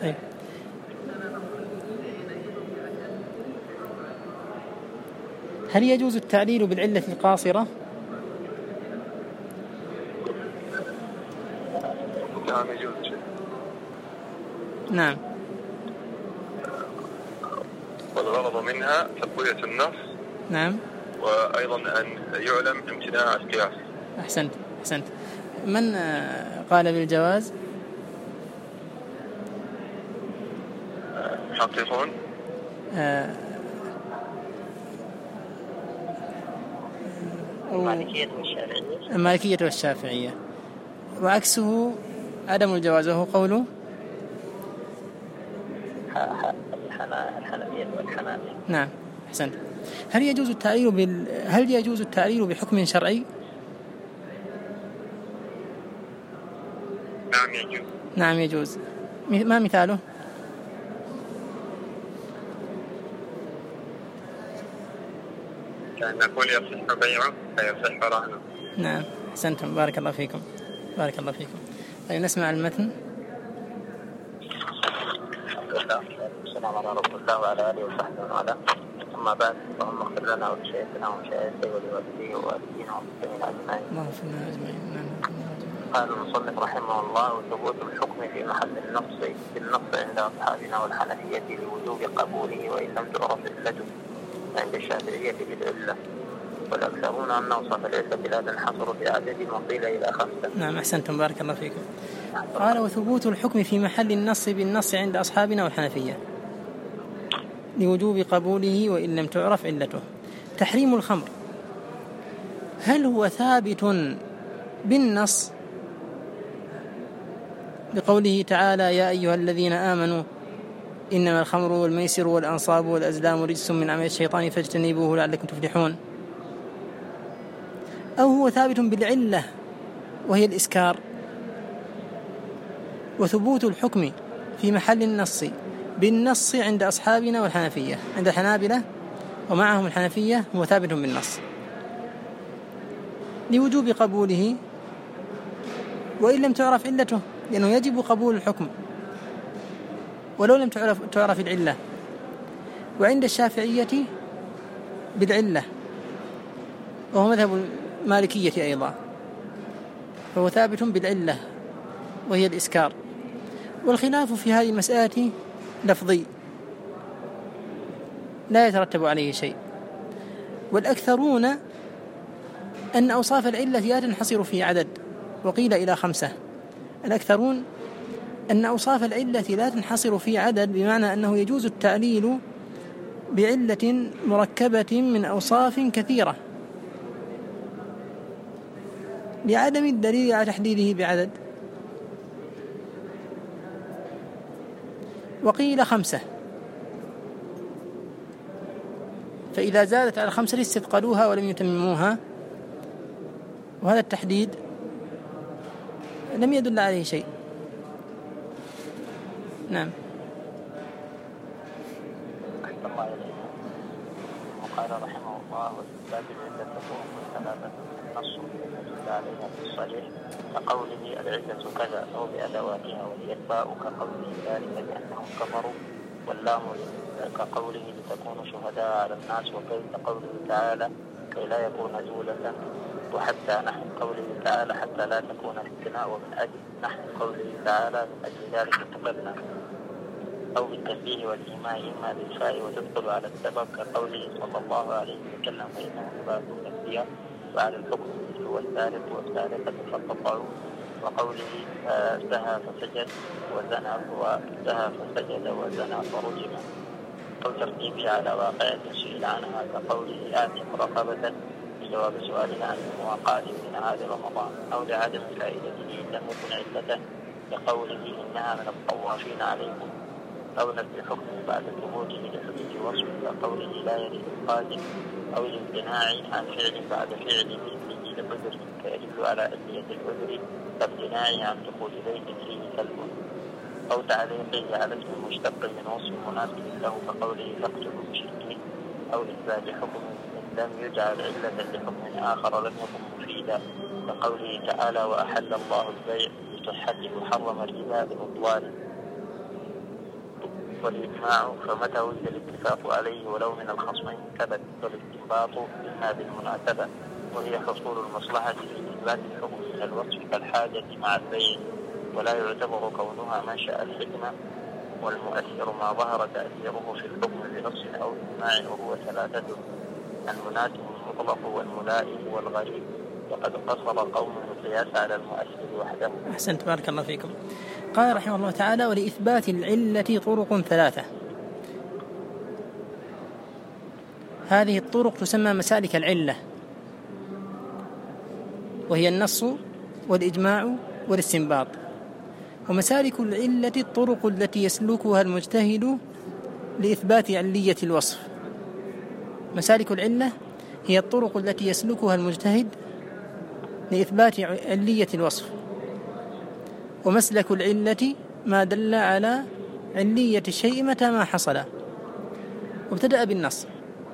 أي. هل يجوز التعليل بالعلة القاصرة؟ نعم يجوز. نعم. والغرض منها تقوية النص. نعم. وأيضا أن يعلم امتناع القياس. أحسنت. من قال بالجواز؟ محققون. المالكية والشافعية. وعكسه عدم الجواز وهو قوله الحنفية والحنابلة. نعم أحسنت. هل يجوز التعليل بحكم شرعي؟ نعم يجوز. ما مثاله؟ كأن نقول يصح بيعه فيصح رهنه. نعم أحسنتم، بارك الله فيكم. طيب نسمع المتن. السلام على رسول الله وعلى آله وصحبه وعلى. أما بعد، اللهم اغفر لنا ولشيخنا ومشايخه ولوالديه ووالدينا والمسلمين أجمعين. اللهم اغفر لنا أجمعين. قال المصنف رحمه الله: وثبوت الحكم في محل بالنص عند أصحابنا والحنفية لوجوب قبوله وإن لم تعرف علته، عند الشافعية بالعلة، والأكثرون أن أوصاف العلة لا تنحصر في عدد وقيل إلى 5. نعم أحسنتم، بارك الله فيكم. قال: وثبوت الحكم في محل النص بالنص عند أصحابنا والحنفية لوجوب قبوله وإن لم تعرف علته. تحريم الخمر هل هو ثابت بالنص بقوله تعالى: يا أيها الذين آمنوا إنما الخمر والميسر والأنصاب والأزلام رجس من عمل الشيطان فاجتنبوه لعلكم تفلحون، أو هو ثابت بالعلة وهي الإسكار؟ وثبوت الحكم في محل النص بالنص عند أصحابنا والحنفية، عند الحنابلة ومعهم الحنفية هو ثابت بالنص لوجوب قبوله وإن لم تعرف علته، لأنه يجب قبول الحكم ولو لم تعرف العلة. وعند الشافعية بالعلة وهو مذهب المالكية أيضا، فهو ثابت بالعلة وهي الإسكار. والخلاف في هذه المسألة لفظي لا يترتب عليه شيء، والأكثرون أن أوصاف العلة لا تنحصر في عدد وقيل إلى 5. الأكثرون أن أوصاف العلة لا تنحصر في عدد، بمعنى أنه يجوز التعليل بعلة مركبة من أوصاف كثيرة لعدم الدليل على تحديده بعدد. وقيل 5، فإذا زادت على 5 استثقلوها ولم يتمموها، وهذا التحديد لم يدل عليه شيء. نعم. وقال رحمه الله: وإثبات العلة تكون ثلاثة: نص يدل عليها في الصريح كقوله العلة كذا أو بأدواتها، وهي الباء كقوله ذلك بأنهم كفروا، واللام كقوله لتكونوا شهداء على الناس، وكقوله تعالى كي لا يكون دولة، وحتى نحن قوله تعالى حتى لا تكون فتنة، ومن أجل نحن قوله تعالى من أجل ذلك كتبنا، أو بالتنبيه والإيماء إما بالفاء وتدخل على السبب كقوله صلى الله عليه وسلم فإنه عباد الأنبياء، وعلى الحكم مثل والسارق والسارقة فقطعوا، وقوله سهى فسجد وزنى فرجم، أو ترتيبه على واقع سئل عنها كقوله آتي رقبة بجواب سؤالنا عن المواقعة من نهار رمضان، أو لعدم فائدته لم يكن علة كقوله إنها من الطوافين عليكم، أو نفي الحكم بعد ثبوته لحدود وصف كقوله لا يريد القادم، أو الامتناع عن فعل بعد فعل مثله لعذر فيدل على أهلية العذر كامتناعه عن دخول بيت فيه كلب، أو تعليقه على اسم مشتق من وصف مناسب له كقوله فاقتلوا المشركين، أو إثبات حكم لم يجعل علة لحكم آخر لم يكن مفيدا كقوله تعالى وأحل الله البيع بصحته وحرم الربا ببطلانه. والإجماع فمتى وجد الاتفاق عليه ولو من الخصمين ثبت، والاستنباط إما بالمناسبة وهي حصول المصلحة في إثبات الحكم من الوصف كالحاجة مع البيع، ولا يعتبر كونها منشأ الحكمة، والمؤثر ما ظهر تأثيره في الحكم بنص أو إجماع، وهو ثلاثة: المناسب المطلق والملائم والغريب، وقد قصر قوم القياس على المؤثر وحده. أحسنت، بارك الله فيكم. قال رحمه الله تعالى: ولإثبات العلة طرق ثلاثة. هذه الطرق تسمى مسالك العلة، وهي النص والإجماع والاستنباط. ومسالك العلة الطرق التي يسلكها المجتهد لإثبات علية الوصف. مسالك العلة هي الطرق التي يسلكها المجتهد لإثبات علية الوصف. ومسلك العلة ما دل على علية الشيء متى ما حصل. وابتدأ بالنص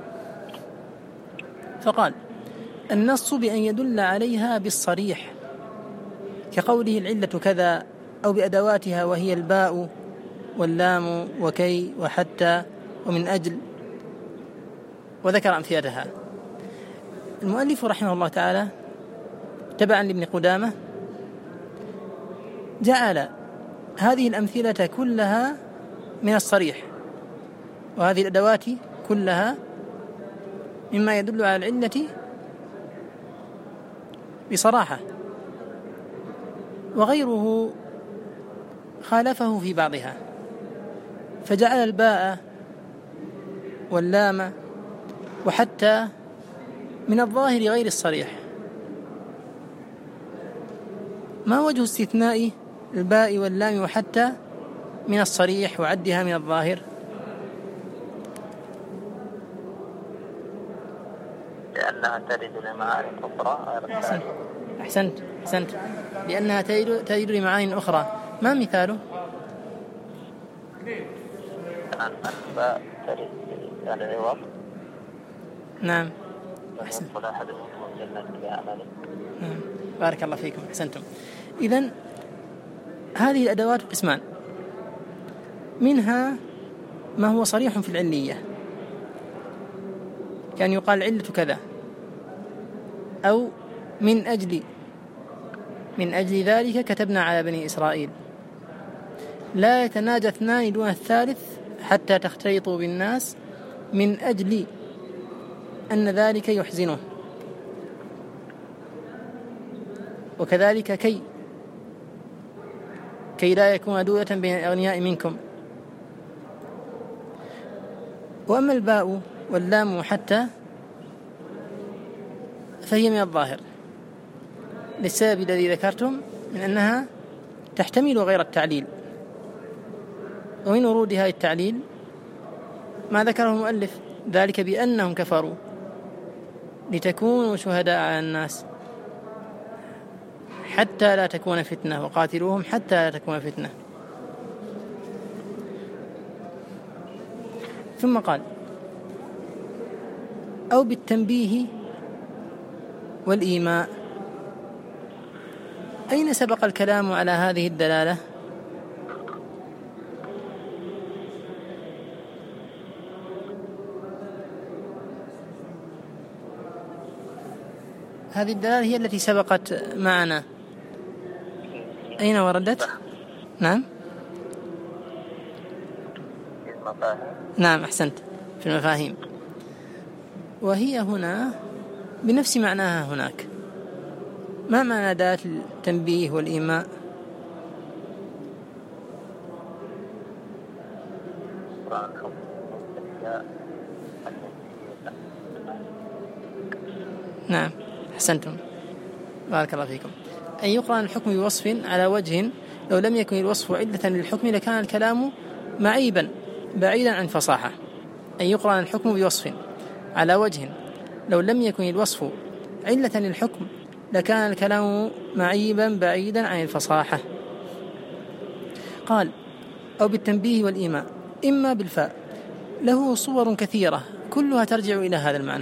فقال: النص بأن يدل عليها بالصريح، كقوله العلة كذا، أو بأدواتها وهي الباء واللام وكي وحتى ومن أجل، وذكر أمثلتها. المؤلف رحمه الله تعالى تبعا لابن قدامة جعل هذه الأمثلة كلها من الصريح، وهذه الأدوات كلها مما يدل على العلة بصراحة، وغيره خالفه في بعضها، فجعل الباء واللام وحتى من الظاهر غير الصريح. ما وجه استثناء الباء واللام وحتى من الصريح وعدها من الظاهر؟ لأنها ترد لمعاني أخرى. أحسنت. لأنها ترد لمعاني أخرى. ما مثاله؟ الباء ترد للعوض. نعم. بارك الله فيكم، أحسنتم. إذن هذه الأدوات قسمان: منها ما هو صريح في العلية، كان يقال علة كذا، أو من أجل ذلك كتبنا على بني إسرائيل، لا يتناجى اثنان دون الثالث حتى تختلطوا بالناس، من أجل أن ذلك يحزنه. وكذلك كي لا يكون دولة بين الأغنياء منكم. وأما الباء واللام حتى فهي من الظاهر، للسبب الذي ذكرتم من أنها تحتمل غير التعليل. ومن ورودها التعليل ما ذكره المؤلف، ذلك بأنهم كفروا لتكونوا شهداء على الناس حتى لا تكون فتنة، وقاتلوهم حتى لا تكون فتنة. ثم قال: أو بالتنبيه والإيماء. أين سبق الكلام على هذه الدلالة؟ هذه الدلالة هي التي سبقت معنا. أين وردت؟ نعم. نعم، أحسنت، في المفاهيم. وهي هنا بنفس معناها هناك. ما معنى دلالة التنبيه والإيماء؟ نعم، أحسنتم، بارك الله فيكم. أن يقرن الحكم بوصف على وجه لو لم يكن الوصف علة للحكم لكان الكلام معيبا بعيدا عن الفصاحة. أن يقرن الحكم بوصف على وجه لو لم يكن الوصف علة للحكم لكان الكلام معيبا بعيدا عن الفصاحة. قال: أو بالتنبيه والإيماء، إما بالفاء، له صور كثيرة كلها ترجع إلى هذا المعنى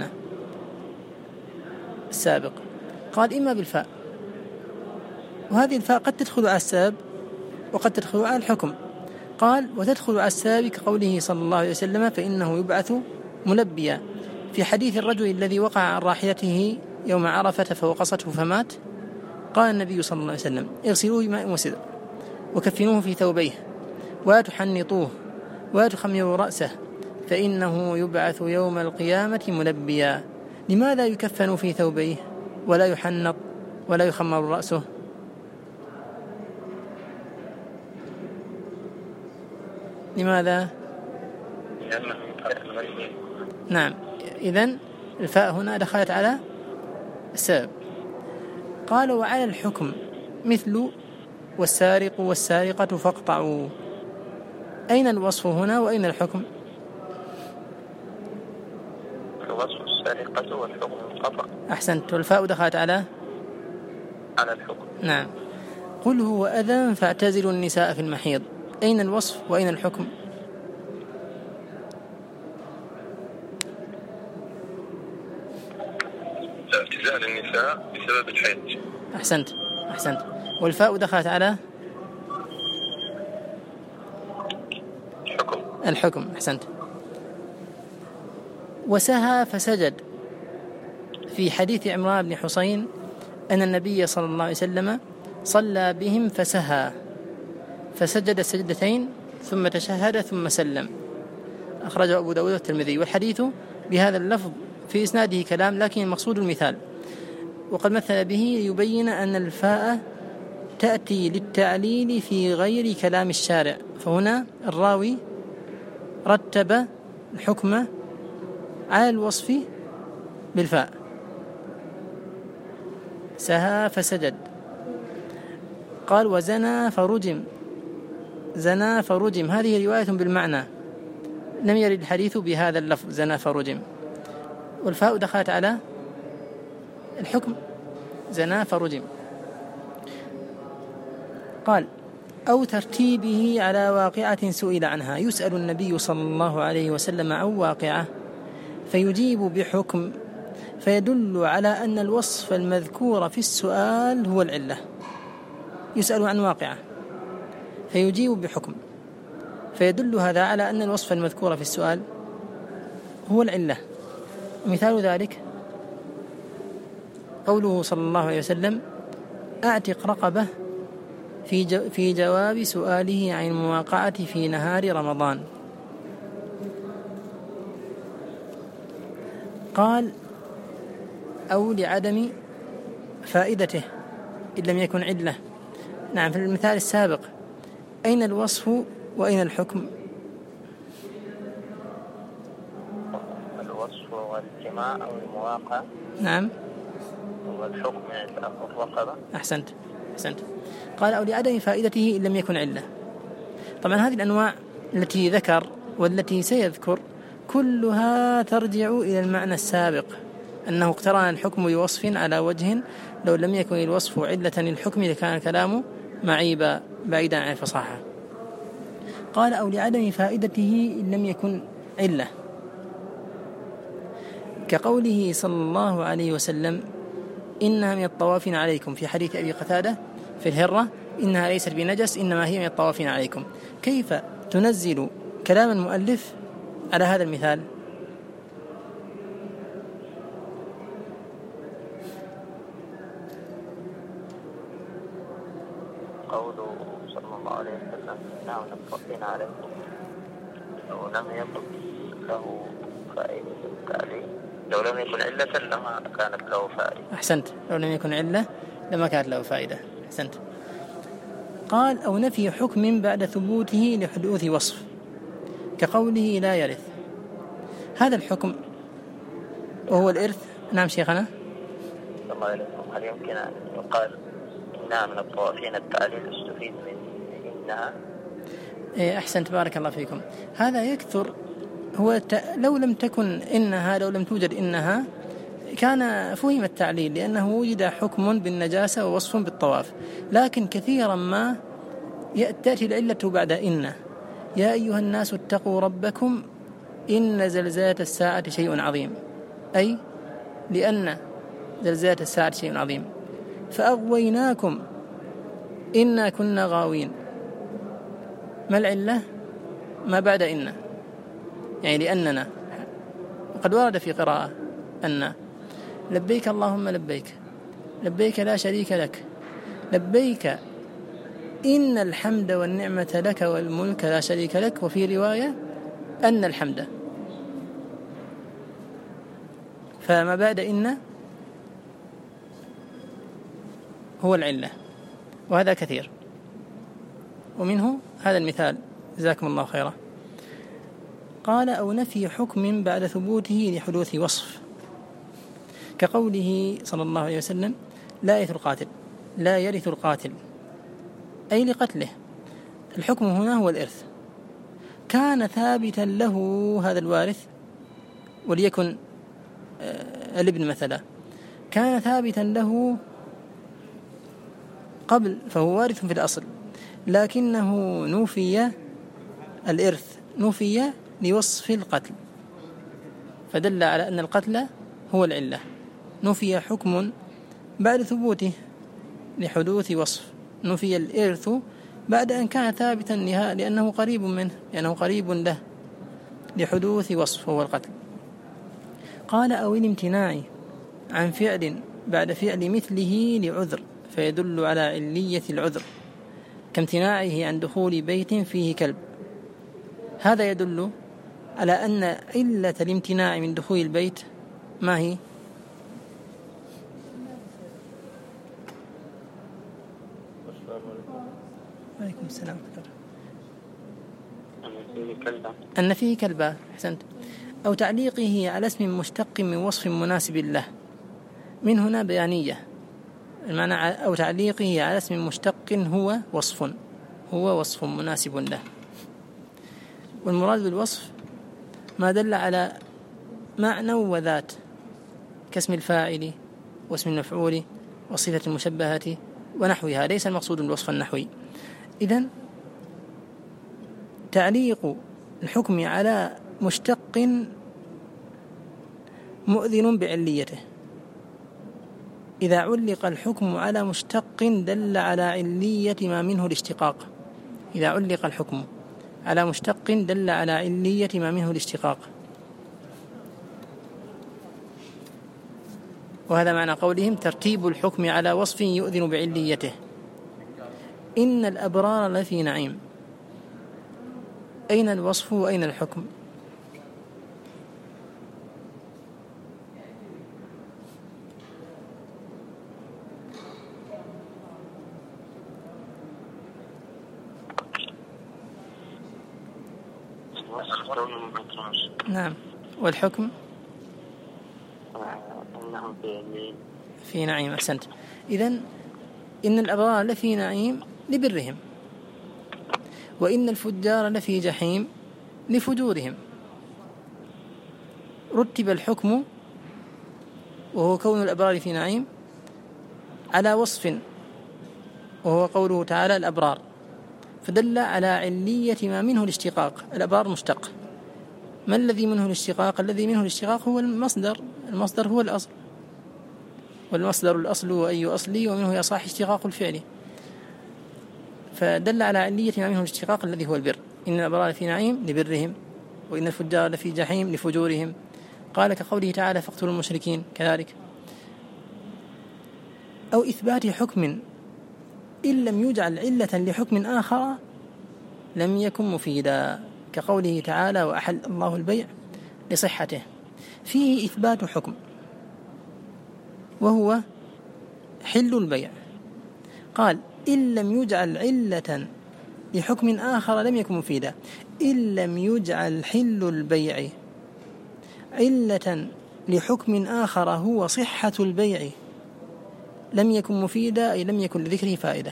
السابق. قال: إما بالفاء، وهذه الفاء قد تدخل على السبب وقد تدخل على الحكم. قال وتدخل على السابق قوله صلى الله عليه وسلم فإنه يبعث ملبيا، في حديث الرجل الذي وقع عن راحلته يوم عرفة فوقصته فمات، قال النبي صلى الله عليه وسلم اغسلوه بماء وسدر وكفنوه في ثوبيه ولا تحنطوه ولا تخمروا رأسه فإنه يبعث يوم القيامة ملبيا. لماذا يكفن في ثوبيه ولا يحنط ولا يخمر رأسه؟ لماذا؟ نعم، إذن الفاء هنا دخلت على السبب. قال وعلى الحكم مثل والسارق والسارقة فاقطعوا. أين الوصف هنا وأين الحكم؟ الوصف السارقة والحكم القطع. أحسنت، والفاء دخلت على الحكم. نعم. قل هو أذى فاعتزلوا النساء في المحيض. أين الوصف وأين الحكم؟ اعتزال النساء بسبب الحيض. أحسنت. والفاء دخلت على الحكم. أحسنت. وسهى فسجد، في حديث عمران بن حسين أن النبي صلى الله عليه وسلم صلى بهم فسهى فسجد السجدتين ثم تشهد ثم سلم، أخرجه أبو داود والترمذي. والحديث بهذا اللفظ في إسناده كلام، لكن المقصود المثال، وقد مثل به ليبين أن الفاء تأتي للتعليل في غير كلام الشارع، فهنا الراوي رتب الحكم على الوصف بالفاء. سهى فسجد. قال وزنى فرجم. زنى فرجم، هذه رواية بالمعنى، لم يرد الحديث بهذا اللفظ زنى فرجم، والفاء دخلت على الحكم زنى فرجم. قال أو ترتيبه على واقعة سئل عنها، يسأل النبي صلى الله عليه وسلم عن واقعة فيجيب بحكم فيدل على أن الوصف المذكور في السؤال هو العلة. يسأل عن واقعة فيجيب بحكم فيدل هذا على أن الوصف المذكور في السؤال هو العلة. مثال ذلك قوله صلى الله عليه وسلم أعتق رقبة في جواب سؤاله عن المواقعة في نهار رمضان. قال أو لعدم فائدته إن لم يكن علة. نعم، في المثال السابق أين الوصف وأين الحكم؟ الوصف هو الجماع أو المواقع. نعم. والحكم إعتاق الرقبة. أحسنت. قال أو لعدم فائدته إن لم يكن علة. طبعا هذه الأنواع التي ذكر والتي سيذكر كلها ترجع إلى المعنى السابق، أنه اقترن الحكم بوصف على وجه لو لم يكن الوصف علة للحكم لكان الكلام معيبا بعيدا عن الفصاحة. قال أو لعدم فائدته إن لم يكن علة، كقوله صلى الله عليه وسلم إنها من الطوافين عليكم، في حديث أبي قتادة في الهرة إنها ليست بنجس إنما هي من الطوافين عليكم. كيف تنزل كلام المؤلف على هذا المثال؟ قوله صلى الله عليه وسلم إنها من الطوافين عليكم لو لم يكن له فائدة التعليل، لو لم يكن علة لما كانت له فائدة. أحسنت، لو لم يكن علة لما كانت له فائدة. أحسنت. قال أو نفي حكم بعد ثبوته لحدوث وصف، كقوله لا يرث. هذا الحكم وهو الإرث. نعم شيخنا. الله عليكم، هل يمكن أن يقال إنها من الطوافين التعليل استفيد من إنها؟ أحسنت، بارك الله فيكم. هذا يكثر، هو لو لم تكن إنها، لو لم توجد إنها كان فهم التعليل، لأنه وجد حكم بالنجاسة ووصف بالطواف، لكن كثيرا ما تأتي العلة بعد إن. يا أيها الناس اتقوا ربكم إن زلزلة الساعة شيء عظيم، أي لأن زلزلة الساعة شيء عظيم. فأغويناكم إنا كنا غاوين، ما العلة؟ ما بعد إن، يعني لأننا قد ورد في قراءة أن لبيك اللهم لبيك، لبيك لا شريك لك، لبيك إن الحمد والنعمة لك والملك لا شريك لك، وفي رواية أن الحمد. فما بعد إن هو العلة، وهذا كثير، ومنه هذا المثال جزاكم الله خيرا. قال أو نفي حكم بعد ثبوته لحدوث وصف، كقوله صلى الله عليه وسلم لا يرث القاتل، لا يرث القاتل، أي لقتله. الحكم هنا هو الإرث. كان ثابتا له هذا الوارث، وليكن الابن مثلا، كان ثابتا له قبل فهو وارث في الأصل، لكنه نفي الإرث، نفي لوصف القتل، فدل على أن القتل هو العلة. نفي حكم بعد ثبوته لحدوث وصف، نفي الإرث بعد أن كان ثابتا لأنه قريب منه، لأنه قريب له لحدوث وصف هو القتل. قال أو الامتناع عن فعل بعد فعل مثله لعذر، فيدل على علية العذر، كامتناعه عن دخول بيت فيه كلب. هذا يدل على أن علة الامتناع من دخول البيت ما هي؟ عليكم السلام. أن فيه كلبا، أحسنت. أو تعليقه على اسم مشتق من وصف مناسب له، من هنا بيانية، المعنى أو تعليقه على اسم مشتق هو وصف مناسب له. والمراد بالوصف ما دل على معنى وذات، كاسم الفاعل واسم المفعول وصفة المشبهة ونحوها، ليس المقصود الوصف النحوي. إذن تعليق الحكم على مشتق مؤذن بعليته. إذا علق الحكم على مشتق دل على علية ما منه الاشتقاق، إذا علق الحكم على مشتق دل على علية ما منه الاشتقاق. وهذا معنى قولهم ترتيب الحكم على وصف يؤذن بعليته. إن الأبرار لفي نعيم، أين الوصف وأين الحكم؟ نعم. والحكم في نعيم، أحسنت. إذن إن الأبرار لفي نعيم لبرهم، وإن الفجار لفي جحيم لفجورهم. رتب الحكم وهو كون الأبرار في نعيم على وصف وهو قوله تعالى الأبرار، فدل على علية ما منه الاشتقاق. الأبرار مشتق. ما الذي منه الاشتقاق؟ الذي منه الاشتقاق هو المصدر، المصدر هو الأصل، والمصدر الأصل وأي أصلي ومنه يصح اشتقاق الفعل، فدل على علية ما منه الاشتقاق الذي هو البر. إن الأبرار في نعيم لبرهم، وإن الفجار لفي جحيم لفجورهم. قال كقوله تعالى فاقتلوا المشركين كذلك. أو إثبات حكم إن لم يجعل علة لحكم آخر لم يكن مفيدا، كقوله تعالى وأحل الله البيع لصحته. فيه إثبات حكم وهو حل البيع، قال إن لم يجعل علة لحكم آخر لم يكن مفيدا. إن لم يجعل حل البيع علة لحكم آخر هو صحة البيع لم يكن مفيدا، أي لم يكن لذكره فائدة.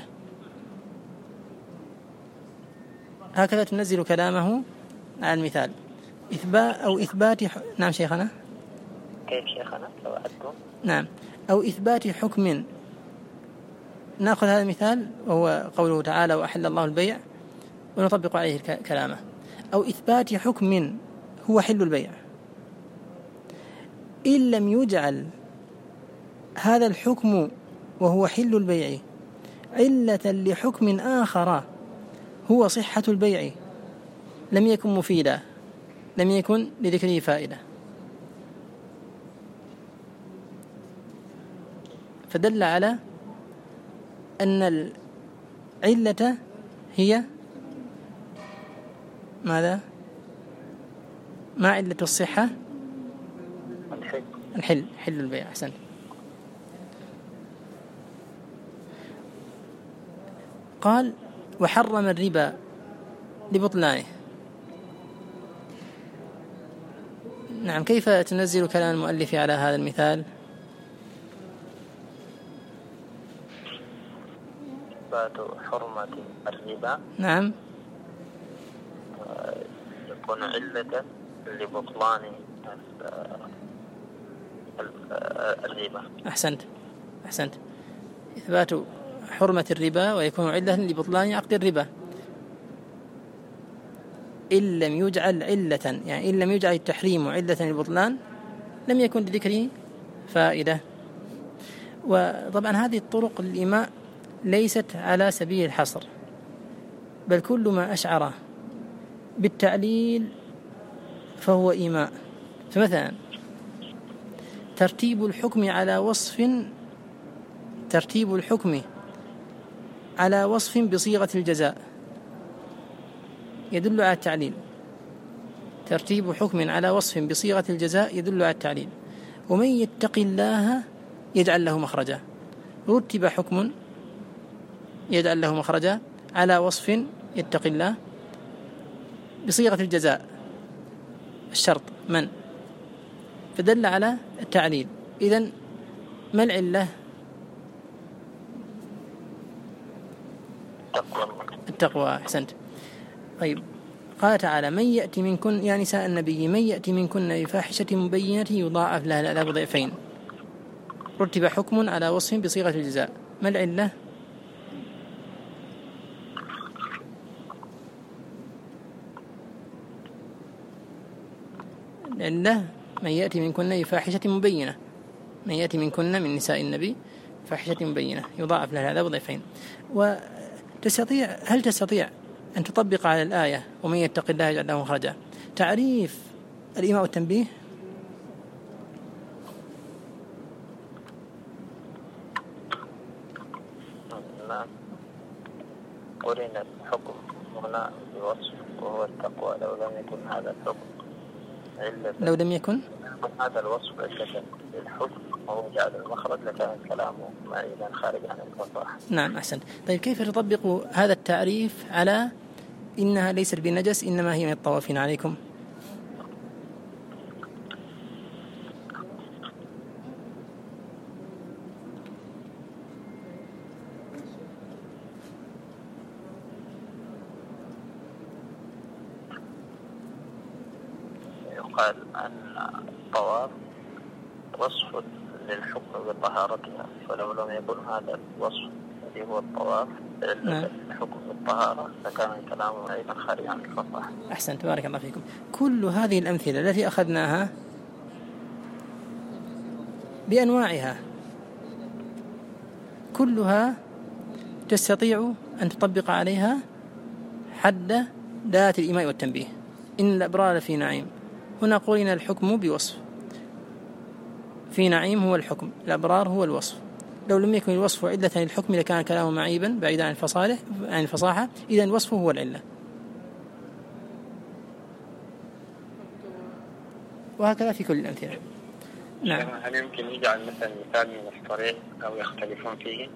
هكذا تنزل كلامه على المثال. إثبات نعم شيخنا. كيف شيخنا لو أذكر؟ نعم. أو إثبات حكم، نأخذ هذا المثال وهو قوله تعالى وأحل الله البيع ونطبق عليه كلامه. أو إثبات حكم هو حل البيع إن لم يجعل هذا الحكم وهو حل البيع علة لحكم آخر هو صحة البيع، لم يكن مفيدا، لم يكن لذكره فائدة، فدل على أن العلة هي ماذا؟ ما علة الصحة؟ حل البيع. أحسنت. قال وحرم الربا لبطلانه. نعم، كيف تنزل كلام المؤلف على هذا المثال؟ إثبات حرمة الربا نعم يكون علة لبطلان الربا. أحسنت. إثبات حرمة الربا ويكون علة لبطلان عقد الربا، إن لم يجعل علة، يعني إن لم يجعل التحريم علة للبطلان لم يكن لذكره فائدة. وطبعا هذه الطرق الإيماء ليست على سبيل الحصر، بل كل ما أشعر بالتعليل فهو إيماء. فمثلا ترتيب الحكم على وصف بصيغة الجزاء يدل على التعليل. ترتيب حكم على وصف بصيغة الجزاء يدل على التعليل. ومن يتق الله يجعل له مخرجا، رتب حكم يجعل له مخرجا على وصف يتق الله بصيغة الجزاء الشرط من، فدل على التعليل. إذن ما العلة؟ التقوى. أحسنت. طيب، قال تعالى من يأتي منكن، يا نساء النبي، من يأتي منكن بفاحشة مبينة يضاعف لها العذاب ضعفين، رتب حكم على وصف بصيغة الجزاء، ما العلة؟ العلة من يأتي منكن بفاحشة مبينة، من يأتي منكن من نساء النبي فاحشة مبينة يضاعف لها العذاب ضعفين. هل تستطيع أن تطبق على الآية ومن يتق الله يجعل له مخرجا تعريف الإيماء والتنبيه؟ نعم، قرن الحكم هنا بوصف وهو التقوى. لو لم يكن هذا الحكم علة، لو لم يكن هذا الوصف علة للحكم وهو جعل المخرج لكان كلامه معينا خارج عن الفصاحة. نعم، أحسنت. طيب، كيف تطبق هذا التعريف على إنها ليست بنجس إنما هي من الطوافين عليكم؟ يقال أن الطواف وصف للحكم بطهارتها، فلو لم يكن هذا الوصف الذي هو الطواف الحكم بالطهارة لكان كلامه أيضا خارج عن الفصاحة. أحسنت، بارك الله فيكم. كل هذه الأمثلة التي أخذناها بأنواعها كلها تستطيع أن تطبق عليها حد دلالة الإيماء والتنبيه. إن الأبرار في نعيم، هنا قولنا الحكم بوصف، في نعيم هو الحكم، الأبرار هو الوصف. لو لم يكن الوصف علة للحكم لكان كلامه معيبا بعيدا عن الفصاحة، إذن الوصف هو العلة. وهكذا في كل الأمثلة. نعم. هل يمكن يجعل مثلا مثال من الصريح أو يختلفون فيه؟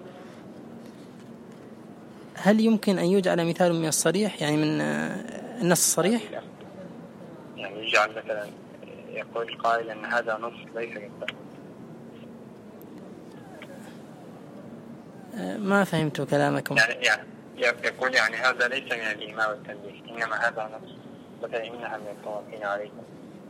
هل يمكن أن يجعل مثال من الصريح، يعني من النص الصريح؟ يعني يجعل مثلا يقول قائل أن هذا نص ليس مثال. ما فهمت كلامكم. يعني يقول يعني هذا ليس من الإيماء والتنبيه إنما هذا نص، مثلا إنها من الطوافين عليكم.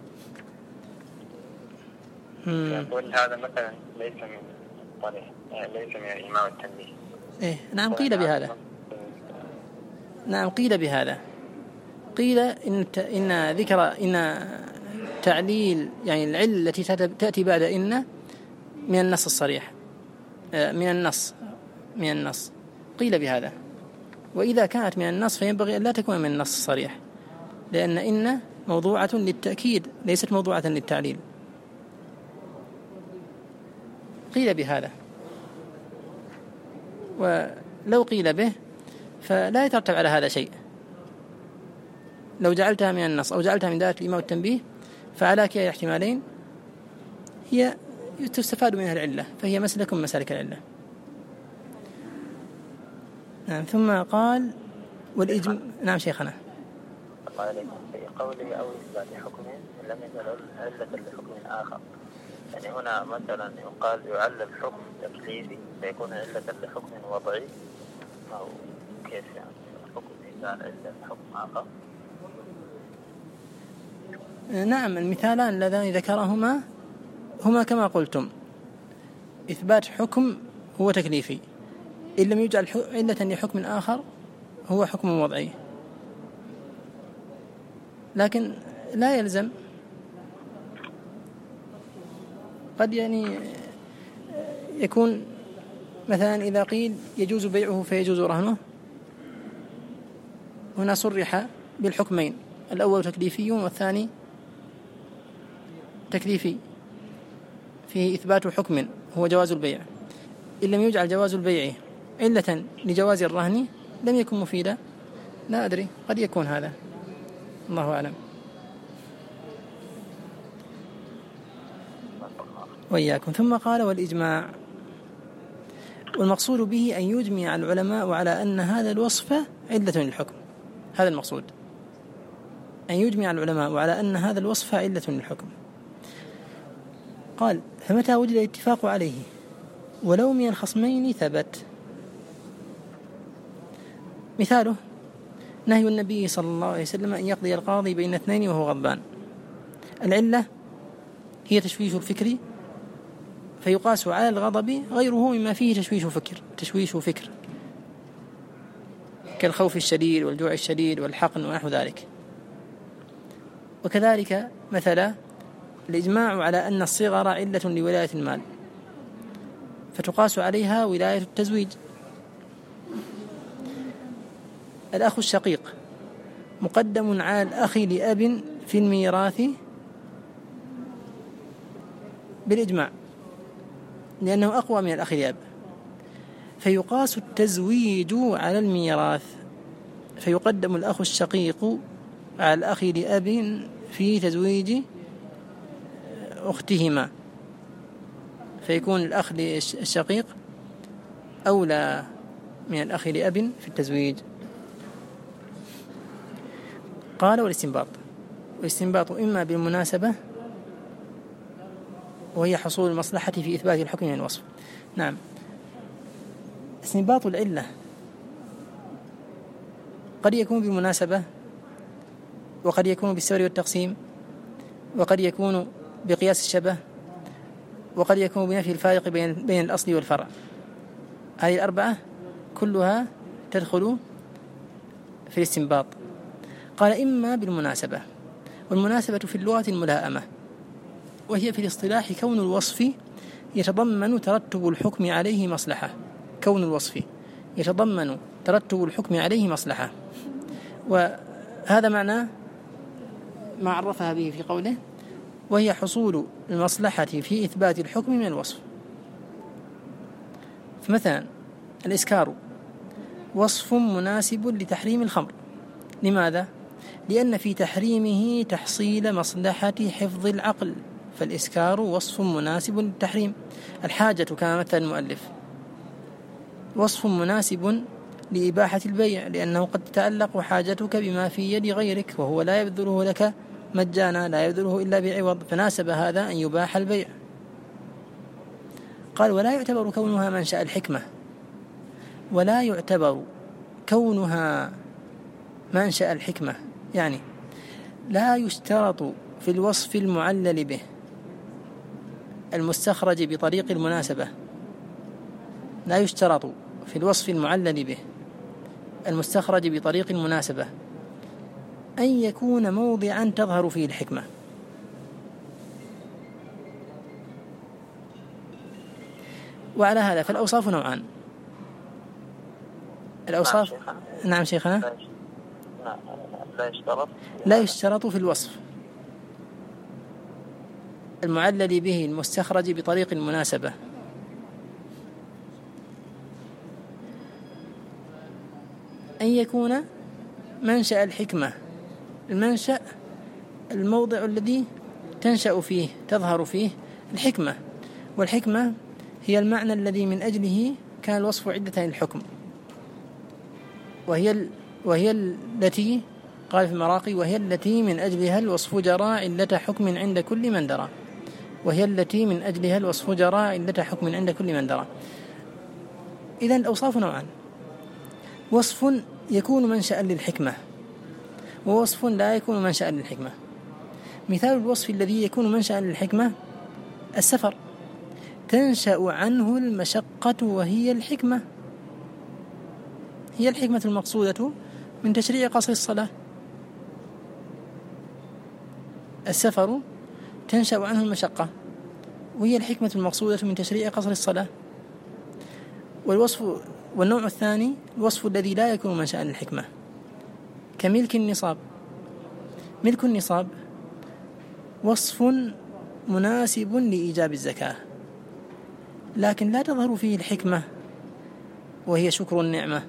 يقول هذا مثلا ليس من الصريح، يعني ليس من الإيماء والتنبيه. إيه، نعم، قيل بهذا. نعم، قيل بهذا. قيل إن ذكر إن تعليل، يعني العلة التي تأتي بعد إن من النص الصريح، من النص قيل بهذا. وإذا كانت من النص فينبغي أن لا تكون من النص الصريح، لأن إن موضوعة للتأكيد ليست موضوعة للتعليل. قيل بهذا، ولو قيل به فلا يترتب على هذا شيء. لو جعلتها من النص أو جعلتها من دائرة الإيماء والتنبيه فعلى كلا الاحتمالين هي تستفاد منها العلة، فهي مسلك من مسالك العلة. نعم. ثم قال نعم شيخنا. الله عليكم. في قوله أو إثبات حكم لم يزل علة لحكم آخر، يعني هنا مثلا يقال يعلل حكم تكليفي فيكون علة لحكم وضعي، أو كيف يعني الحكم إذا علة لحكم آخر؟ نعم. المثالان اللذان ذكرهما هما كما قلتم، إثبات حكم هو تكليفي، إن لم يجعل علة لحكم آخر هو حكم وضعي. لكن لا يلزم، قد يعني يكون مثلا إذا قيل يجوز بيعه فيجوز رهنه، هنا صرح بالحكمين، الأول تكليفي والثاني تكليفي فيه إثبات حكم هو جواز البيع. إن لم يجعل جواز البيع علة لجواز الرهن لم يكن مفيدا. لا أدري، قد يكون هذا، الله أعلم. وإياكم. ثم قال والإجماع، والمقصود به أن يجمع العلماء على أن هذا الوصف علة للحكم. هذا المقصود، أن يجمع العلماء على أن هذا الوصف علة للحكم. قال فمتى وجد الاتفاق عليه ولو من الخصمين ثبت. مثاله نهي النبي صلى الله عليه وسلم أن يقضي القاضي بين اثنين وهو غضبان. العلة هي تشويش الفكر، فيقاس على الغضب غيره مما فيه تشويش فكر كالخوف الشديد والجوع الشديد والحقن ونحو ذلك. وكذلك مثلا الإجماع على أن الصغر علة لولاية المال، فتقاس عليها ولاية التزويج. الأخ الشقيق مقدم على الأخ لأب في الميراث بالإجماع، لأنه أقوى من الأخ لأب، فيقاس التزويج على الميراث، فيقدم الأخ الشقيق على الأخ لأب في تزويج أختهما، فيكون الأخ الشقيق أولى من الأخ لأب في التزويج. قال والاستنباط إما بالمناسبة وهي حصول المصلحة في إثبات الحكم من الوصف. نعم، استنباط العلة قد يكون بالمناسبة، وقد يكون بالسور والتقسيم، وقد يكون بقياس الشبه، وقد يكون بنفي الفارق بين الأصل والفرع. هذه الأربعة كلها تدخل في الاستنباط. قال إما بالمناسبة، والمناسبة في اللغة الملائمة، وهي في الاصطلاح كون الوصف يتضمن ترتب الحكم عليه مصلحة. كون الوصف يتضمن ترتب الحكم عليه مصلحة، وهذا معنى ما عرفها به في قوله وهي حصول المصلحة في إثبات الحكم من الوصف. فمثلا الإسكار وصف مناسب لتحريم الخمر. لماذا؟ لأن في تحريمه تحصيل مصلحة حفظ العقل، فالإسكار وصف مناسب للتحريم. الحاجة كما مثل المؤلف وصف مناسب لإباحة البيع، لأنه قد تتعلق حاجتك بما في يد غيرك وهو لا يبذله لك مجانا، لا يبذله إلا بعوض، فناسب هذا أن يباح البيع. قال ولا يعتبر كونها منشأ الحكمة، ولا يعتبر كونها منشأ الحكمة، يعني لا يشترط في الوصف المعلل به المستخرج بطريق المناسبة، لا يشترط في الوصف المعلل به المستخرج بطريق المناسبة أن يكون موضعا تظهر فيه الحكمة. وعلى هذا فالأوصاف نوعان: الأوصاف. نعم شيخنا. لا يشترط في الوصف المعلل به المستخرج بطريق المناسبة أن يكون منشأ الحكمة، المنشأ الموضع الذي تنشأ فيه تظهر فيه الحكمة، والحكمة هي المعنى الذي من أجله كان الوصف عدة للحكم، وهي التي قال في المراقي: وهي التي من أجلها الوصف جرى علة حكم عند كل من درى. وهي التي من أجلها الوصف جرى علة حكم عند كل من درى. إذن الأوصاف نوعان: وصف يكون منشأ للحكمة، ووصف لا يكون منشأ للحكمة. مثال الوصف الذي يكون منشأ للحكمة السفر، تنشأ عنه المشقة وهي الحكمة، هي الحكمة المقصودة من تشريع قصر الصلاة. السفر تنشأ عنه المشقة وهي الحكمة المقصودة من تشريع قصر الصلاة. والنوع الثاني الوصف الذي لا يكون منشأ للحكمة كملك النصاب. ملك النصاب وصف مناسب لإيجاب الزكاة، لكن لا تظهر فيه الحكمة وهي شكر النعمة.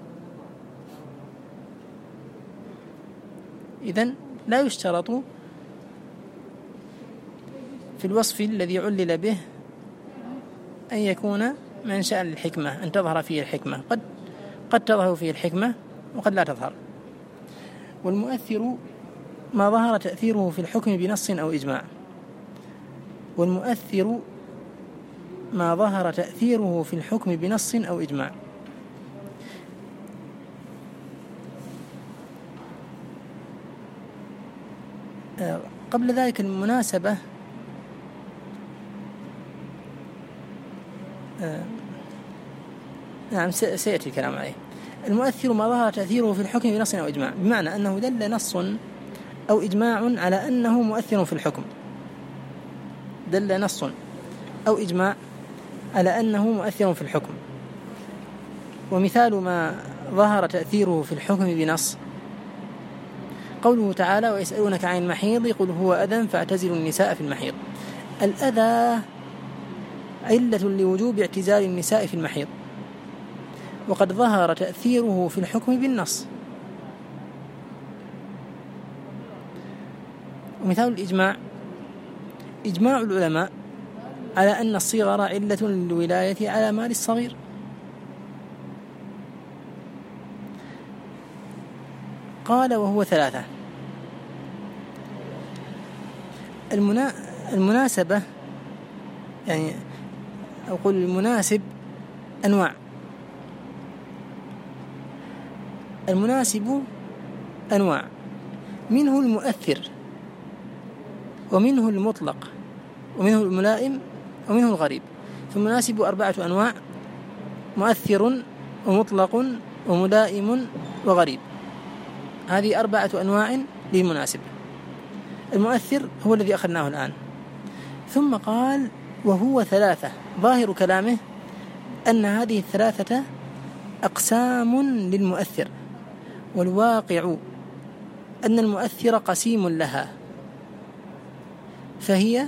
إذن لا يشترط في الوصف الذي علل به أن يكون منشأ للحكمة، أن تظهر فيه الحكمة. قد تظهر فيه الحكمة وقد لا تظهر. والمؤثر ما ظهر تأثيره في الحكم بنص أو إجماع. والمؤثر ما ظهر تأثيره في الحكم بنص أو إجماع. قبل ذلك المناسبة نعم سيأتي الكلام عليه. المؤثر ما ظهر تأثيره في الحكم بنص أو إجماع، بمعنى أنه دل نص أو إجماع على أنه مؤثر في الحكم. دل نص أو إجماع على أنه مؤثر في الحكم. ومثال ما ظهر تأثيره في الحكم بنص قوله تعالى: ويسألونك عن المحيض قل هو أذى فاعتزلوا النساء في المحيض. الأذى علة لوجوب اعتزال النساء في المحيض، وقد ظهر تأثيره في الحكم بالنص. ومثال الإجماع إجماع العلماء على أن الصغر علة للولاية على مال الصغير. قال: وهو ثلاثة. المناسبة يعني أقول المناسب أنواع. المناسب أنواع، منه المؤثر، ومنه المطلق، ومنه الملائم، ومنه الغريب. فالمناسب 4 أنواع: مؤثر ومطلق وملائم وغريب. هذه 4 أنواع للمناسب. المؤثر هو الذي أخذناه الآن. ثم قال: وهو ثلاثة. ظاهر كلامه أن هذه 3 أقسام للمؤثر، والواقع أن المؤثر قسيم لها، فهي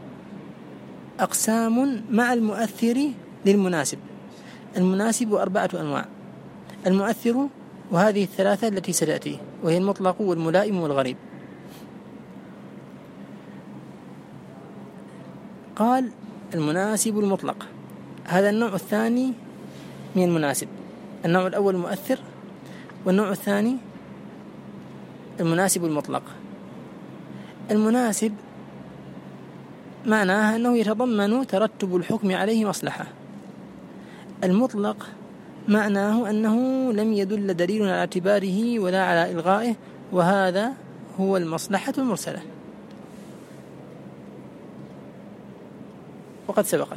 أقسام مع المؤثر للمناسب. المناسب 4 أنواع: المؤثر وهذه 3 التي ستأتي، وهي المطلق والملائم والغريب. قال: المناسب المطلق، هذا النوع الثاني من المناسب. النوع الأول المؤثر، والنوع الثاني المناسب المطلق. المناسب معناها أنه يتضمن ترتب الحكم عليه مصلحة. المطلق معناه أنه لم يدل دليل على اعتباره ولا على إلغائه، وهذا هو المصلحة المرسلة. وقد سبقت.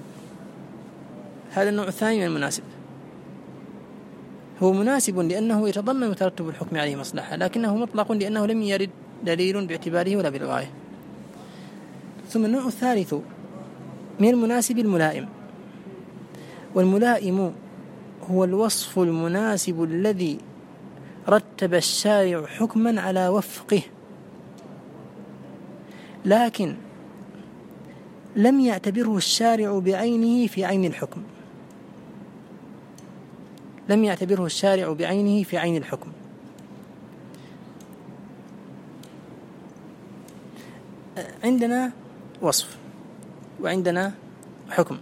هذا النوع الثاني من المناسب، هو مناسب لأنه يتضمن ترتب الحكم عليه مصلحة، لكنه مطلق لأنه لم يرد دليل باعتباره ولا بإلغائه. ثم النوع الثالث من المناسب الملائم. والملائم هو الوصف المناسب الذي رتب الشارع حكما على وفقه، لكن لم يعتبره الشارع بعينه في عين الحكم. لم يعتبره الشارع بعينه في عين الحكم. عندنا وصف وعندنا حكم.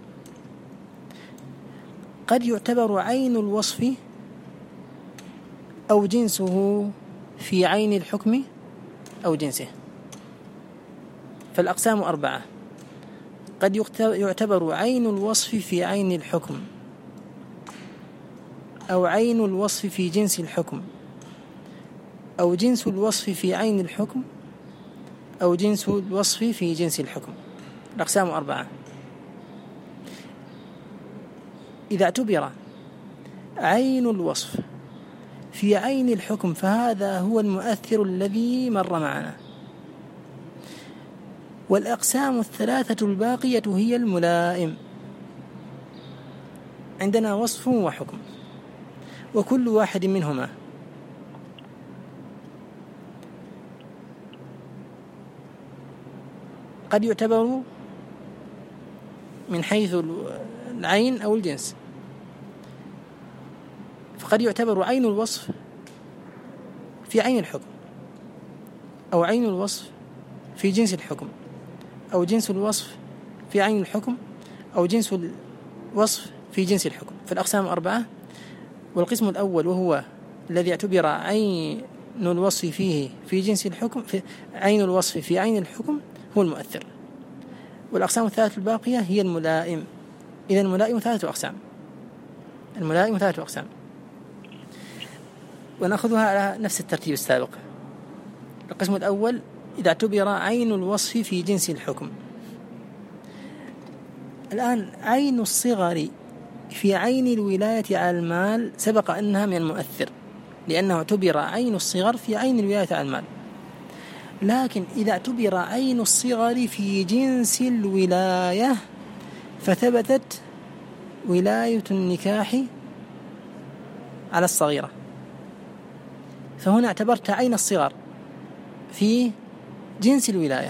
قد يعتبر عين الوصف أو جنسه في عين الحكم أو جنسه، فالأقسام 4. قد يعتبر عين الوصف في عين الحكم، أو عين الوصف في جنس الحكم، أو جنس الوصف في عين الحكم، أو جنس الوصف في جنس الحكم. الأقسام 4. إذا اعتبر عين الوصف في عين الحكم فهذا هو المؤثر الذي مر معنا. والأقسام 3 الباقية هي الملائم. عندنا وصف وحكم، وكل واحد منهما قد يعتبر من حيث العين أو الجنس. فقد يعتبر عين الوصف في عين الحكم، أو عين الوصف في جنس الحكم، أو جنس الوصف في عين الحكم، أو جنس الوصف في جنس الحكم. فالأقسام 4. والقسم الأول وهو الذي اعتبر عين الوصف فيه في جنس الحكم، في عين الوصف في عين الحكم، هو المؤثر. والأقسام 3 الباقية هي الملائم. إذا الملائم 3 أقسام. الملائم 3 أقسام، ونأخذها على نفس الترتيب السابق. القسم الأول إذا اعتبر عين الوصف في جنس الحكم. الآن عين الصغر في عين الولاية على المال سبق أنها من المؤثر، لأنه اعتبر عين الصغر في عين الولاية على المال. لكن إذا اعتبر عين الصغر في جنس الولاية فثبتت ولاية النكاح على الصغيرة، فهنا اعتبرت عين الصغر في جنس الولاية،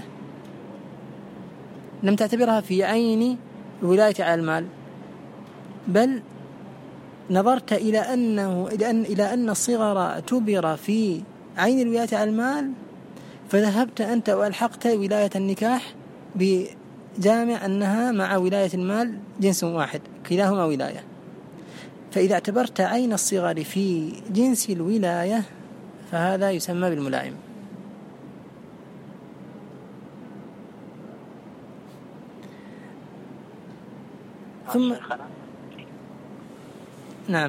لم تعتبرها في عين الولاية على المال، بل نظرت إلى أن الصغر اعتبر في عين الولاية على المال، فذهبت أنت وألحقت ولاية النكاح بجامع أنها مع ولاية المال جنس واحد، كلاهما ولاية. فإذا اعتبرت عين الصغر في جنس الولاية فهذا يسمى بالملائم. ثم نعم.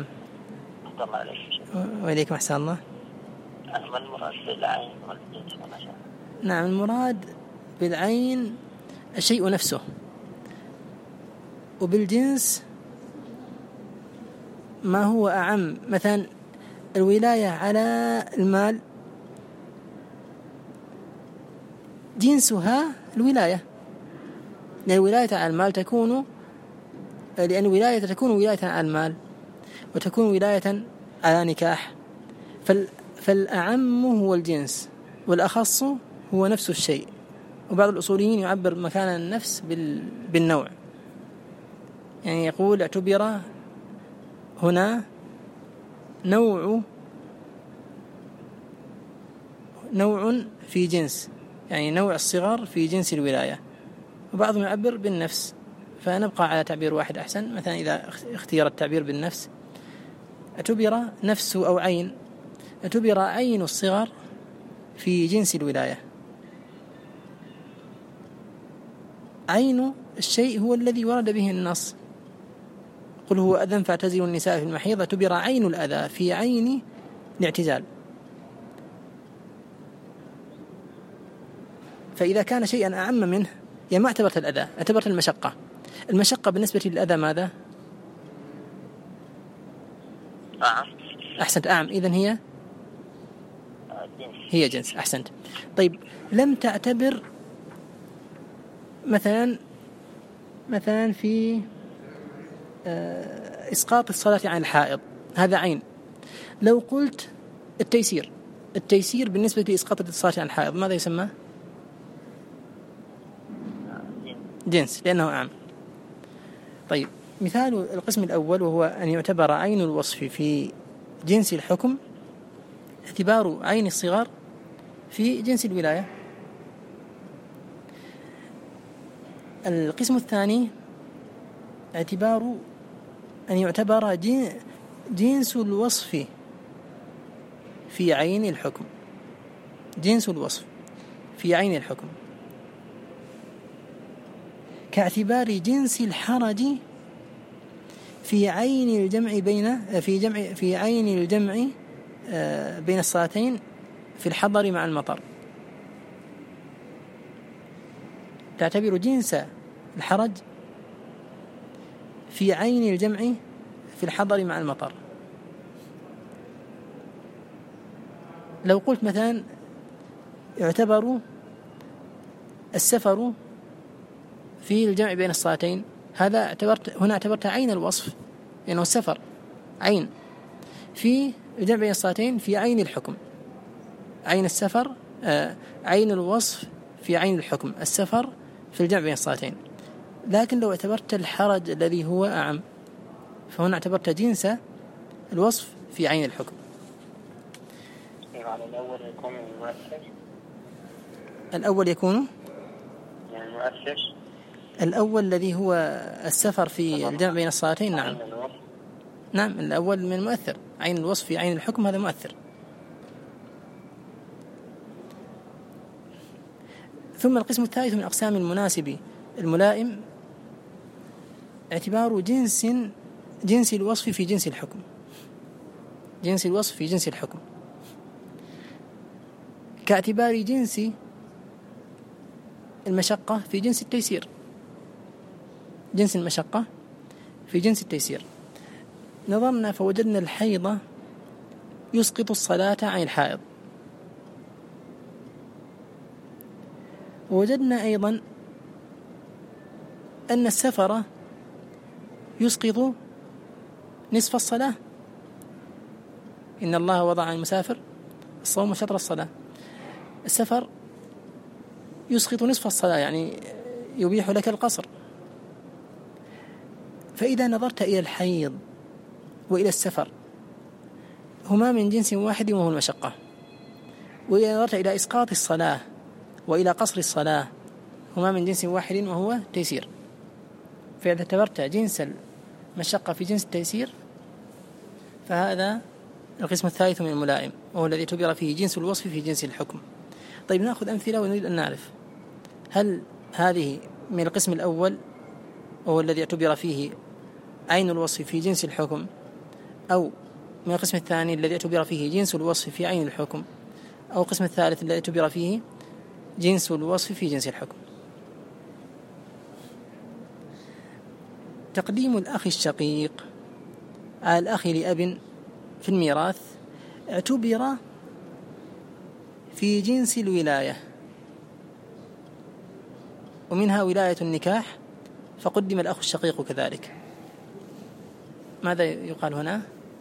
وإليكم أحسن الله. ما المراد بالعين والجنس؟ نعم، المراد بالعين الشيء نفسه، وبالجنس ما هو أعم. مثلا الولاية على المال جنسها الولاية، لأن الولاية على المال لأن الولاية تكون ولاية على المال وتكون ولاية على نكاح، فالأعم هو الجنس والأخص هو نفس الشيء. وبعض الأصوليين يعبر مكان النفس بالنوع، يعني يقول اعتبر هنا نوع في جنس، يعني نوع الصغر في جنس الولاية. وبعضهم يعبر بالنفس، فنبقى على تعبير واحد أحسن. مثلا إذا اختير التعبير بالنفس اعتبر نفس أو عين، اعتبر عين الصغر في جنس الولاية. عين الشيء هو الذي ورد به النص، قل هو أذى فاعتزلوا النساء في المحيض، اعتبر عين الأذى في عين الاعتزال. فإذا كان شيئا أعم منه، يعني ما اعتبرت الأذى، اعتبرت المشقة. المشقة بالنسبة للأذى ماذا؟ أحسنت، أعم. إذن هي جنس. أحسنت. طيب، لم تعتبر مثلا في إسقاط الصلاة عن الحائض هذا عين. لو قلت التيسير بالنسبة لإسقاط الصلاة عن الحائض ماذا يسمى؟ جنس، لأنه أعم. طيب مثال القسم الأول وهو أن يعتبر عين الوصف في جنس الحكم اعتبار عين الصغر في جنس الولاية. القسم الثاني اعتبار أن يعتبر جنس الوصف في عين الحكم، جنس الوصف في عين الحكم كاعتبار جنس الحرج في عين الجمع بين الصلاتين في الحضر مع المطر. تعتبر جنس الحرج في عين الجمع في الحضر مع المطر. لو قلت مثلا يعتبر السفر في الجمع بين الصلاتين، هنا اعتبرت عين الوصف لأنه السفر عين في الجمع بين الصلاتين في عين الحكم، عين السفر عين الوصف في عين الحكم، السفر في الجمع بين الصلاتين. لكن لو اعتبرت الحرج الذي هو أعم فهنا اعتبرت جنس الوصف في عين الحكم. على الأول يكون المؤثر، الأول يكون يعني المؤثر الأول الذي هو السفر في الجمع بين الصلاتين. نعم الأول من المؤثر، عين الوصف في عين الحكم هذا مؤثر. ثم القسم الثالث من أقسام المناسب الملائم اعتبار جنس الوصف في جنس الحكم، جنس الوصف في جنس الحكم كاعتبار جنس المشقة في جنس التيسير، جنس المشقة في جنس التيسير. نظرنا فوجدنا الحيض يسقط الصلاة عن الحائض، ووجدنا أيضا أن السفر يسقط نصف الصلاة، إن الله وضع عن المسافر الصوم وشطر الصلاة. السفر يسقط نصف الصلاة يعني يبيح لك القصر. فإذا نظرت إلى الحيض وإلى السفر هما من جنس واحد وهو المشقة، وإذا نظرت إلى إسقاط الصلاة وإلى قصر الصلاة هما من جنس واحد وهو تيسير. فإذا اعتبرت جنس المشقة في جنس التيسير فهذا القسم الثالث من الملائم وهو الذي اعتبر فيه جنس الوصف في جنس الحكم. طيب نأخذ أمثلة ونريد أن نعرف هل هذه من القسم الأول وهو الذي اعتبر فيه عين الوصف في جنس الحكم، أو من القسم الثاني الذي اعتبر فيه جنس الوصف في عين الحكم، أو القسم الثالث الذي اعتبر فيه جنس الوصف في جنس الحكم. تقديم الأخ الشقيق على الأخ لأب في الميراث اعتبر في جنس الولاية، ومنها ولاية النكاح فقدم الأخ الشقيق كذلك. ماذا يقال هنا؟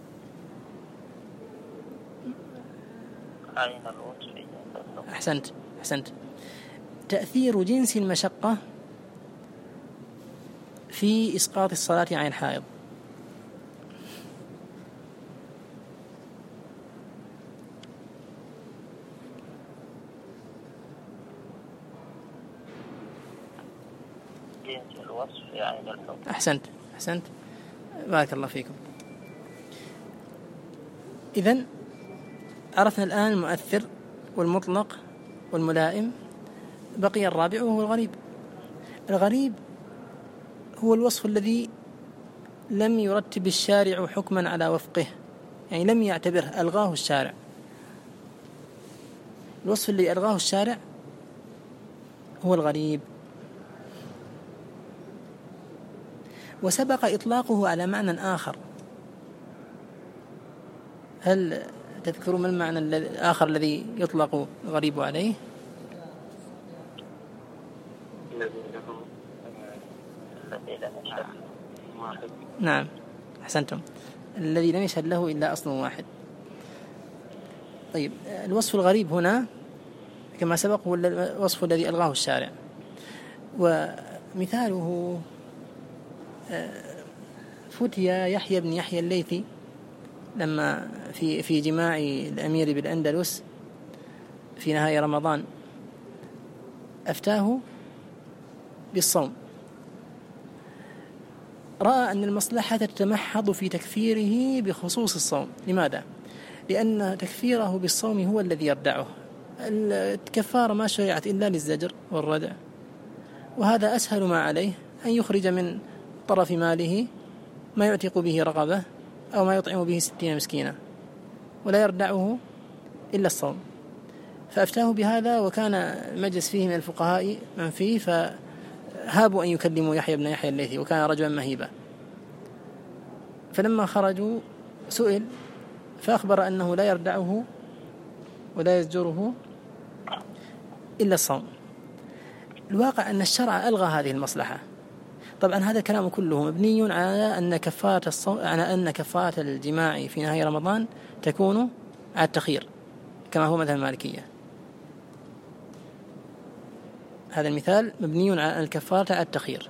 أحسنت. تأثير جنس المشقة في إسقاط الصلاة عن الحائض. جنس الوصف في عين الحكم. أحسنت بارك الله فيكم. إذن عرفنا الآن المؤثر والمطلق والملائم، بقي الرابع وهو الغريب. الغريب هو الوصف الذي لم يرتب الشارع حكما على وفقه، يعني لم يعتبره، ألغاه الشارع. الوصف الذي ألغاه الشارع هو الغريب، وسبق إطلاقه على معنى آخر. هل تذكرون ما المعنى الآخر الذي يطلق الغريب عليه؟ نعم أحسنتم، الذي لم يشهد له إلا أصل واحد. طيب، الوصف الغريب هنا كما سبق هو الوصف الذي ألغاه الشارع، ومثاله فتي يحيى بن يحيى الليثي لما في جماع الأمير بالأندلس في نهاية رمضان أفتاه بالصوم، رأى أن المصلحة تتمحض في تكفيره بخصوص الصوم. لماذا؟ لأن تكفيره بالصوم هو الذي يردعه. الكفارة ما شرعت إلا للزجر والردع، وهذا أسهل ما عليه أن يخرج من طرف ماله ما يعتق به رقبة أو ما يطعم به 60 مسكينة، ولا يردعه إلا الصوم. فأفتاه بهذا، وكان المجلس فيه من الفقهاء من فيه، فهابوا أن يكلموا يحيى بن يحيى الليثي، وكان رجلا مهيبا. فلما خرجوا سئل فأخبر أنه لا يردعه ولا يزجره إلا الصوم. الواقع أن الشرع ألغى هذه المصلحة. طبعا هذا الكلام كله مبني على أن كفارة الصوم، على أن كفارة الجماع في نهاية رمضان تكون على التخيير كما هو مذهب المالكية. هذا المثال مبني على الكفارة على التخيير،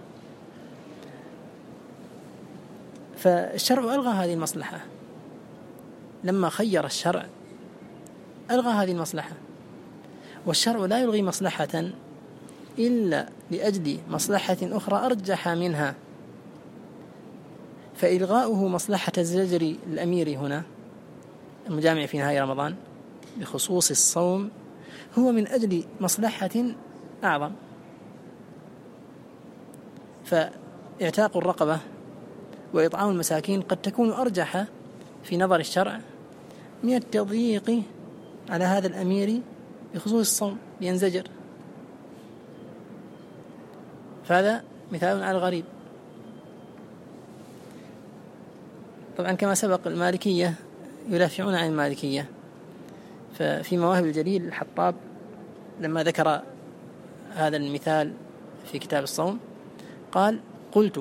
فالشرع ألغى هذه المصلحة. لما خير الشرع ألغى هذه المصلحة، والشرع لا يلغي مصلحة إلا لأجل مصلحة أخرى أرجح منها، فإلغاؤه مصلحة الزجر الأمير هنا المجامع في نهاية رمضان بخصوص الصوم هو من أجل مصلحة أعظم. فإعتاق الرقبة وإطعام المساكين قد تكون أرجح في نظر الشرع من التضييق على هذا الأمير بخصوص الصوم لينزجر. فهذا مثال على الغريب. طبعا كما سبق المالكية يدافعون عن المالكية، ففي مواهب الجليل الحطاب لما ذكر هذا المثال في كتاب الصوم قال: قلت: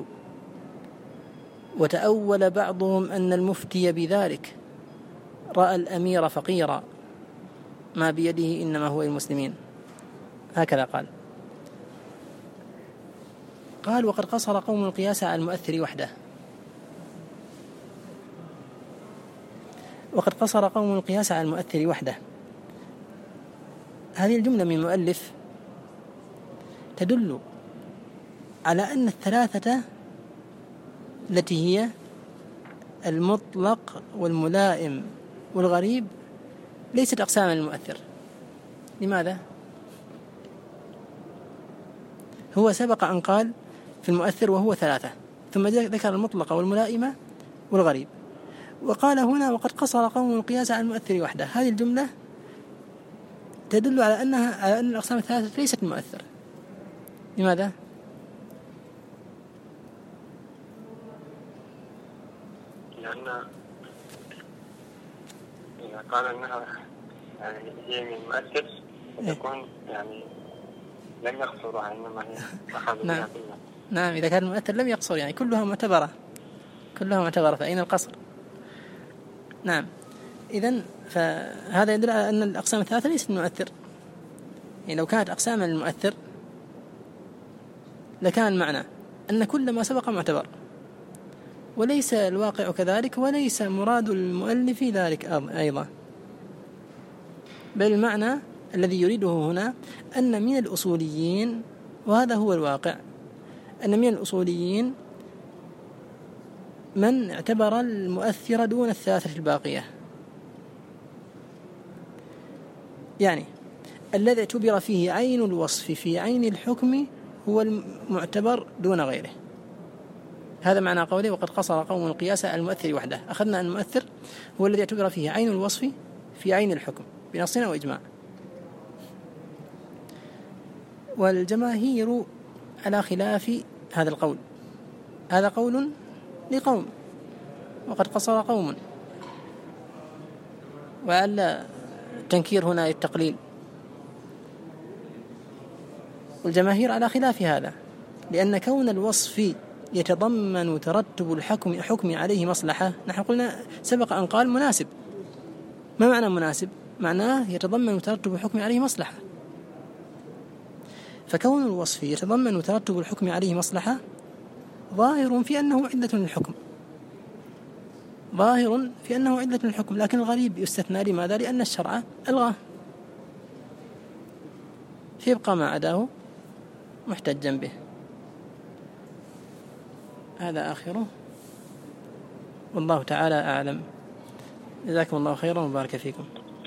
وتأول بعضهم أن المفتي بذلك رأى الأمير فقيرا ما بيده إنما هو المسلمين. هكذا قال: وقد قصر قوم القياس على المؤثر وحده. وقد قصر قوم القياس على المؤثر وحده. هذه الجملة من المؤلف تدل على أن الثلاثة التي هي المطلق والملائم والغريب ليست أقساما المؤثر. لماذا؟ هو سبق أن قال في المؤثر وهو 3، ثم ذكر المطلق والملائمة والغريب، وقال هنا: وقد قصر قوم القياس على المؤثر وحده. هذه الجملة تدل على أن الأقسام الثلاثة ليست المؤثر. لماذا؟ لأن إذا قال أنها يعني هي من المؤثر تكون يعني لم يقصرها، إنما هي أخذ نعم، إذا كان المؤثر لم يقصر يعني كلها معتبرة، فأين القصر؟ نعم. إذن فهذا يدل على أن الأقسام الثلاثة ليست المؤثر. يعني لو كانت أقساما المؤثر لكان المعنى أن كل ما سبق معتبر، وليس الواقع كذلك، وليس مراد المؤلف ذلك أيضا، بل المعنى الذي يريده هنا أن من الأصوليين، وهذا هو الواقع، أن من الأصوليين من اعتبر المؤثر دون الثلاثة الباقية. يعني الذي اعتبر فيه عين الوصف في عين الحكم هو المعتبر دون غيره. هذا معنى قوله: وقد قصر قوم القياس على المؤثر وحده. أخذنا أن المؤثر هو الذي اعتبر فيه عين الوصف في عين الحكم بنصنا وإجماع. والجماهير على خلاف هذا القول. هذا قول لقوم، وقد قصر قوم، وعلى التنكير هنا التقليل. والجماهير على خلاف هذا، لأن كون الوصف يتضمن ترتب الحكم عليه مصلحة، نحن قلنا سبق أن قال مناسب. ما معنى مناسب؟ معناه يتضمن ترتب الحكم عليه مصلحة. فكون الوصف يتضمن ترتب الحكم عليه مصلحة ظاهر في أنه علة للحكم، ظاهر في أنه علة للحكم، لكن الغريب يستثنى. لماذا؟ لأن الشرع ألغاه، فيبقى ما عداه محتجا به. هذا آخره، والله تعالى أعلم. جزاكم الله خيرا وبارك فيكم.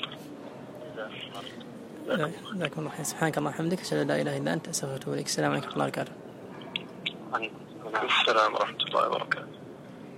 جزاكم الله خير. سبحانك اللهم وبحمدك، أشهد أن لا إله إلا أنت، أستغفرك وأتوب إليك. السلام عليكم ورحمة الله وبركاته. وعليكم السلام ورحمة الله وبركاته.